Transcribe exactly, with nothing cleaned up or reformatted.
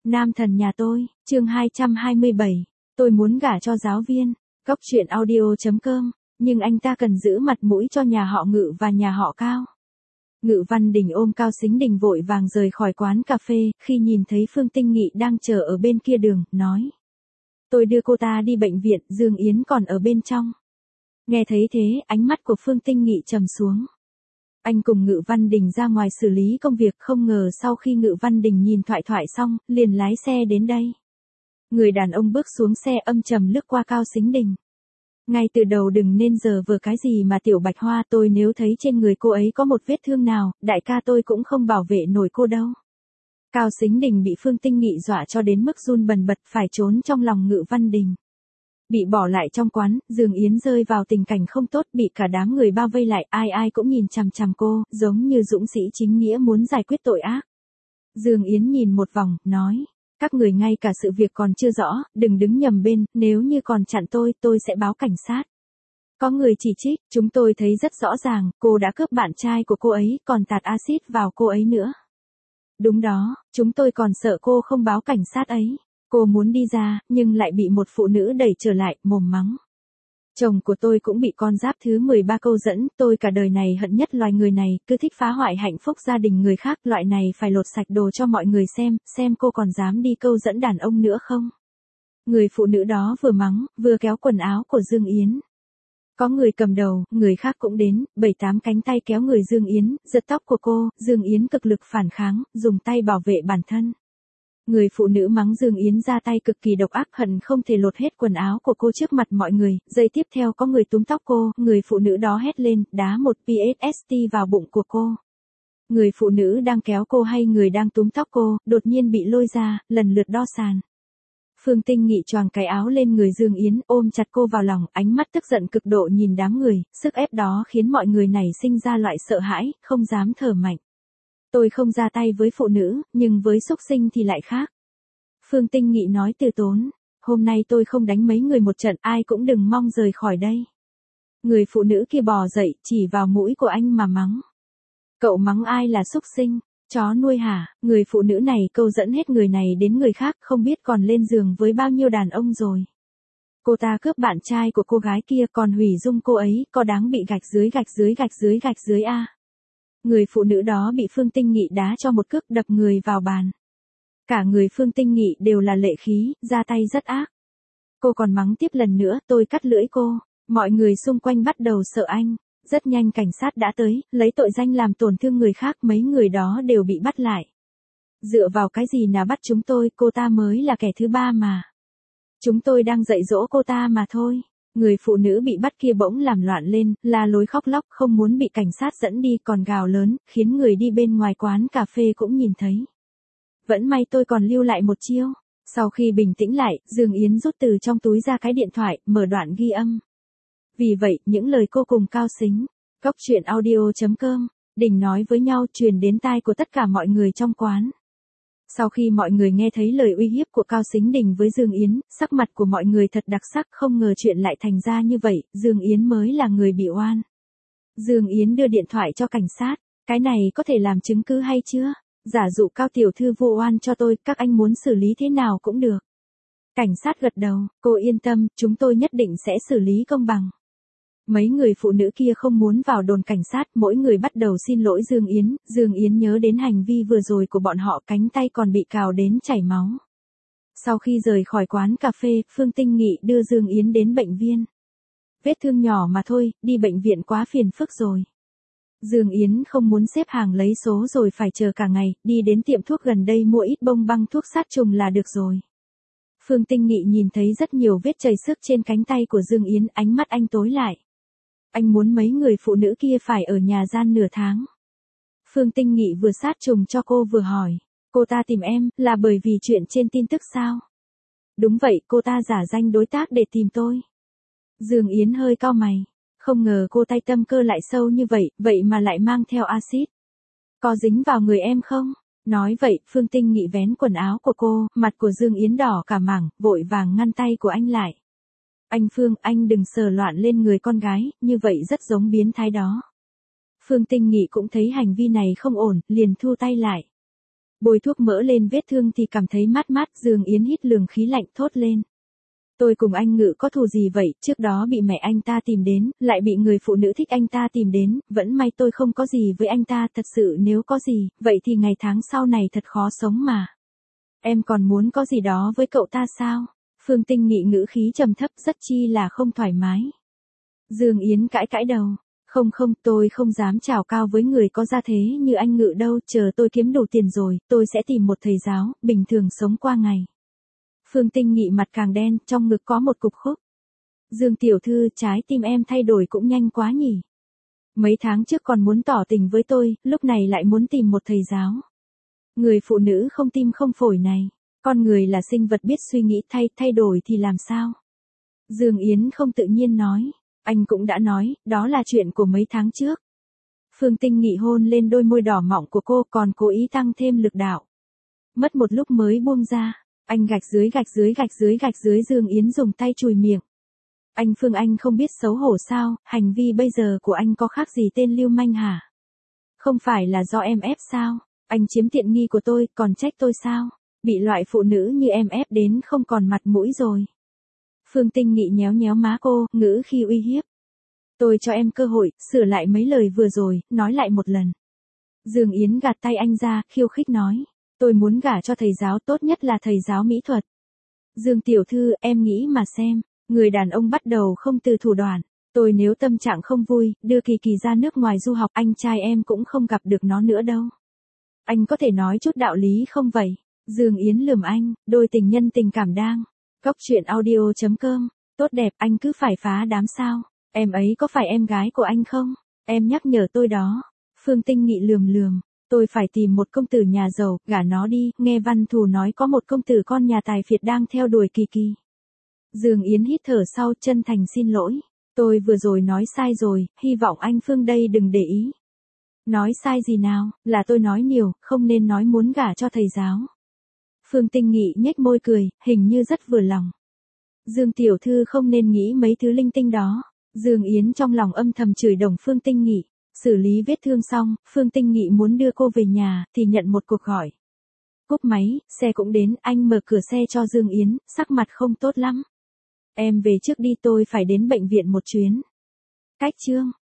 Nam thần nhà tôi, chương hai trăm hai mươi bảy, tôi muốn gả cho giáo viên, Cóc truyện audio chấm com, nhưng anh ta cần giữ mặt mũi cho nhà họ Ngự và nhà họ Cao. Ngự Văn Đình ôm Cao Sính Đình vội vàng rời khỏi quán cà phê, khi nhìn thấy Phương Tinh Nghị đang chờ ở bên kia đường, nói. Tôi đưa cô ta đi bệnh viện, Dương Yến còn ở bên trong. Nghe thấy thế, ánh mắt của Phương Tinh Nghị trầm xuống. Anh cùng Ngự Văn Đình ra ngoài xử lý công việc, không ngờ sau khi Ngự Văn Đình nhìn thoại thoại xong, liền lái xe đến đây. Người đàn ông bước xuống xe âm trầm lướt qua Cao Sính Đình. Ngay từ đầu đừng nên giờ vừa cái gì mà Tiểu Bạch Hoa, tôi nếu thấy trên người cô ấy có một vết thương nào, đại ca tôi cũng không bảo vệ nổi cô đâu. Cao Sính Đình bị Phương Tinh Nghị dọa cho đến mức run bần bật, phải trốn trong lòng Ngự Văn Đình. Bị bỏ lại trong quán, Dương Yến rơi vào tình cảnh không tốt, bị cả đám người bao vây lại, ai ai cũng nhìn chằm chằm cô, giống như dũng sĩ chính nghĩa muốn giải quyết tội ác. Dương Yến nhìn một vòng, nói, các người ngay cả sự việc còn chưa rõ, đừng đứng nhầm bên, nếu như còn chặn tôi, tôi sẽ báo cảnh sát. Có người chỉ trích, chúng tôi thấy rất rõ ràng, cô đã cướp bạn trai của cô ấy, còn tạt axit vào cô ấy nữa. Đúng đó, chúng tôi còn sợ cô không báo cảnh sát ấy. Cô muốn đi ra, nhưng lại bị một phụ nữ đẩy trở lại, mồm mắng. Chồng của tôi cũng bị con giáp thứ mười ba câu dẫn, tôi cả đời này hận nhất loài người này, cứ thích phá hoại hạnh phúc gia đình người khác, loại này phải lột sạch đồ cho mọi người xem, xem cô còn dám đi câu dẫn đàn ông nữa không. Người phụ nữ đó vừa mắng, vừa kéo quần áo của Dương Yến. Có người cầm đầu, người khác cũng đến, bảy tám cánh tay kéo người Dương Yến, giật tóc của cô, Dương Yến cực lực phản kháng, dùng tay bảo vệ bản thân. Người phụ nữ mắng Dương Yến ra tay cực kỳ độc ác, hận không thể lột hết quần áo của cô trước mặt mọi người, giây tiếp theo có người túm tóc cô, người phụ nữ đó hét lên, đá một pê ét tê vào bụng của cô. Người phụ nữ đang kéo cô hay người đang túm tóc cô, đột nhiên bị lôi ra, lần lượt đo sàn. Phương Tinh Nghị choàng cái áo lên người Dương Yến, ôm chặt cô vào lòng, ánh mắt tức giận cực độ nhìn đám người, sức ép đó khiến mọi người nảy sinh ra loại sợ hãi, không dám thở mạnh. Tôi không ra tay với phụ nữ, nhưng với súc sinh thì lại khác. Phương Tinh Nghị nói từ tốn, hôm nay tôi không đánh mấy người một trận, ai cũng đừng mong rời khỏi đây. Người phụ nữ kia bò dậy, chỉ vào mũi của anh mà mắng. Cậu mắng ai là súc sinh, chó nuôi hả? Người phụ nữ này câu dẫn hết người này đến người khác, không biết còn lên giường với bao nhiêu đàn ông rồi. Cô ta cướp bạn trai của cô gái kia, còn hủy dung cô ấy, có đáng bị gạch dưới gạch dưới gạch dưới gạch dưới a. Người phụ nữ đó bị Phương Tinh Nghị đá cho một cước, đập người vào bàn. Cả người Phương Tinh Nghị đều là lệ khí, ra tay rất ác. Cô còn mắng tiếp lần nữa, tôi cắt lưỡi cô. Mọi người xung quanh bắt đầu sợ anh. Rất nhanh cảnh sát đã tới, lấy tội danh làm tổn thương người khác, mấy người đó đều bị bắt lại. Dựa vào cái gì nào bắt chúng tôi, cô ta mới là kẻ thứ ba mà. Chúng tôi đang dạy dỗ cô ta mà thôi. Người phụ nữ bị bắt kia bỗng làm loạn lên, la lối khóc lóc, không muốn bị cảnh sát dẫn đi, còn gào lớn, khiến người đi bên ngoài quán cà phê cũng nhìn thấy. Vẫn may tôi còn lưu lại một chiêu. Sau khi bình tĩnh lại, Dương Yến rút từ trong túi ra cái điện thoại, mở đoạn ghi âm. Vì vậy, những lời cô cùng Cao Sính, Cóc truyện audio chấm com, Đình nói với nhau truyền đến tai của tất cả mọi người trong quán. Sau khi mọi người nghe thấy lời uy hiếp của Cao Sính Đình với Dương Yến, sắc mặt của mọi người thật đặc sắc, không ngờ chuyện lại thành ra như vậy, Dương Yến mới là người bị oan. Dương Yến đưa điện thoại cho cảnh sát, cái này có thể làm chứng cứ hay chưa? Giả dụ Cao tiểu thư vô oan cho tôi, các anh muốn xử lý thế nào cũng được. Cảnh sát gật đầu, cô yên tâm, chúng tôi nhất định sẽ xử lý công bằng. Mấy người phụ nữ kia không muốn vào đồn cảnh sát, mỗi người bắt đầu xin lỗi Dương Yến, Dương Yến nhớ đến hành vi vừa rồi của bọn họ, cánh tay còn bị cào đến chảy máu. Sau khi rời khỏi quán cà phê, Phương Tinh Nghị đưa Dương Yến đến bệnh viện. Vết thương nhỏ mà thôi, đi bệnh viện quá phiền phức rồi. Dương Yến không muốn xếp hàng lấy số rồi phải chờ cả ngày, đi đến tiệm thuốc gần đây mua ít bông băng thuốc sát trùng là được rồi. Phương Tinh Nghị nhìn thấy rất nhiều vết chảy xước trên cánh tay của Dương Yến, ánh mắt anh tối lại. Anh muốn mấy người phụ nữ kia phải ở nhà gian nửa tháng. Phương Tinh Nghị vừa sát trùng cho cô vừa hỏi. Cô ta tìm em, là bởi vì chuyện trên tin tức sao? Đúng vậy, cô ta giả danh đối tác để tìm tôi. Dương Yến hơi cau mày. Không ngờ cô tay tâm cơ lại sâu như vậy, vậy mà lại mang theo axit. Có dính vào người em không? Nói vậy, Phương Tinh Nghị vén quần áo của cô, mặt của Dương Yến đỏ cả mảng, vội vàng ngăn tay của anh lại. Anh Phương, anh đừng sờ loạn lên người con gái, như vậy rất giống biến thái đó. Phương Tinh Nghị cũng thấy hành vi này không ổn, liền thu tay lại. Bôi thuốc mỡ lên vết thương thì cảm thấy mát mát, Dương Yến hít luồng khí lạnh thốt lên. Tôi cùng anh Ngự có thù gì vậy, trước đó bị mẹ anh ta tìm đến, lại bị người phụ nữ thích anh ta tìm đến, vẫn may tôi không có gì với anh ta, thật sự nếu có gì, vậy thì ngày tháng sau này thật khó sống mà. Em còn muốn có gì đó với cậu ta sao? Phương Tinh Nghị ngữ khí trầm thấp rất chi là không thoải mái. Dương Yến cãi cãi đầu. Không không, tôi không dám chào cao với người có gia thế như anh Ngự đâu, chờ tôi kiếm đủ tiền rồi, tôi sẽ tìm một thầy giáo, bình thường sống qua ngày. Phương Tinh Nghị mặt càng đen, trong ngực có một cục khúc. Dương tiểu thư, trái tim em thay đổi cũng nhanh quá nhỉ. Mấy tháng trước còn muốn tỏ tình với tôi, lúc này lại muốn tìm một thầy giáo. Người phụ nữ không tim không phổi này, con người là sinh vật biết suy nghĩ, thay, thay đổi thì làm sao? Dương Yến không tự nhiên nói, anh cũng đã nói, đó là chuyện của mấy tháng trước. Phương Tinh Nghị hôn lên đôi môi đỏ mọng của cô, còn cố ý tăng thêm lực đạo. Mất một lúc mới buông ra, anh gạch dưới gạch dưới gạch dưới gạch dưới. Dương Yến dùng tay chùi miệng. Anh Phương, anh không biết xấu hổ sao, hành vi bây giờ của anh có khác gì tên lưu manh hả? Không phải là do em ép sao? Anh chiếm tiện nghi của tôi, còn trách tôi sao? Bị loại phụ nữ như em ép đến không còn mặt mũi rồi. Phương Tinh Nghị nhéo nhéo má cô, ngữ khi uy hiếp. Tôi cho em cơ hội, sửa lại mấy lời vừa rồi, nói lại một lần. Dương Yến gạt tay anh ra, khiêu khích nói. Tôi muốn gả cho thầy giáo, tốt nhất là thầy giáo mỹ thuật. Dương tiểu thư, em nghĩ mà xem, người đàn ông bắt đầu không từ thủ đoạn. Tôi nếu tâm trạng không vui, đưa Kỳ Kỳ ra nước ngoài du học, anh trai em cũng không gặp được nó nữa đâu. Anh có thể nói chút đạo lý không vậy? Dương Yến lườm anh, đôi tình nhân tình cảm đang. Cóc truyện audio chấm com, tốt đẹp, anh cứ phải phá đám sao? Em ấy có phải em gái của anh không? Em nhắc nhở tôi đó. Phương Tinh Nghị lườm lườm, tôi phải tìm một công tử nhà giàu, gả nó đi, nghe Văn Thù nói có một công tử con nhà tài phiệt đang theo đuổi Kỳ Kỳ. Dương Yến hít thở sau, chân thành xin lỗi. Tôi vừa rồi nói sai rồi, hy vọng anh Phương đây đừng để ý. Nói sai gì nào, là tôi nói nhiều, không nên nói muốn gả cho thầy giáo. Phương Tinh Nghị nhếch môi cười, hình như rất vừa lòng. Dương tiểu thư không nên nghĩ mấy thứ linh tinh đó. Dương Yến trong lòng âm thầm chửi đồng Phương Tinh Nghị. Xử lý vết thương xong, Phương Tinh Nghị muốn đưa cô về nhà, thì nhận một cuộc gọi. Cúp máy, xe cũng đến, anh mở cửa xe cho Dương Yến, sắc mặt không tốt lắm. Em về trước đi, tôi phải đến bệnh viện một chuyến. Cách chương.